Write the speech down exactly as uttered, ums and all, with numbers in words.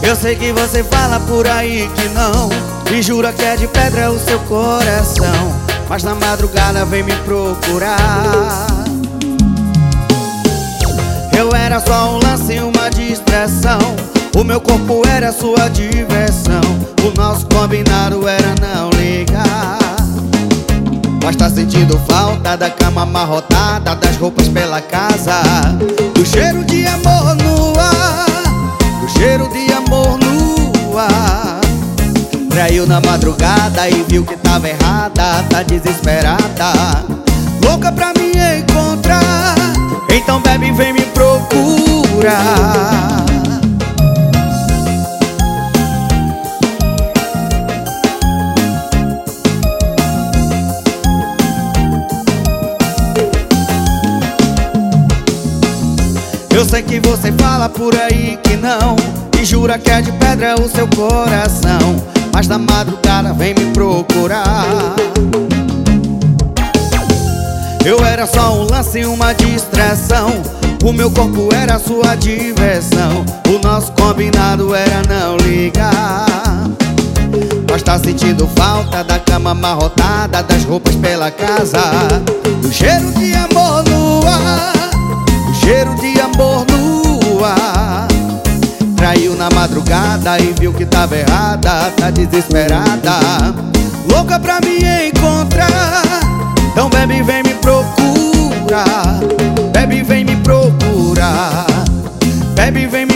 Eu sei que você fala por aí que não, e jura que é de pedra o seu coração, mas na madrugada vem me procurar. Eu era só um lance, uma distração, o meu corpo era sua diversão, o nosso combinado era não ligar. Mas tá sentindo falta da cama amarrotada, das roupas pela casa, do cheiro de amor no ar, do cheiro de amor no ar. Traiu na madrugada e viu que tava errada, tá desesperada, louca pra me encontrar. Então bebe, vem me procurar. Eu sei que você fala por aí que não, e jura que é de pedra o seu coração, mas na madrugada vem me procurar. Eu era só um lance, uma distração, o meu corpo era sua diversão, o nosso combinado era não ligar. Mas tá sentindo falta da cama amarrotada, das roupas pela casa, do cheiro de amor no ar, do cheiro de amor no ar. Traiu na madrugada e viu que tava errada, tá desesperada, louca pra me encontrar. Então bebe, vem me procurar, bebe, vem me procurar, bebe, vem me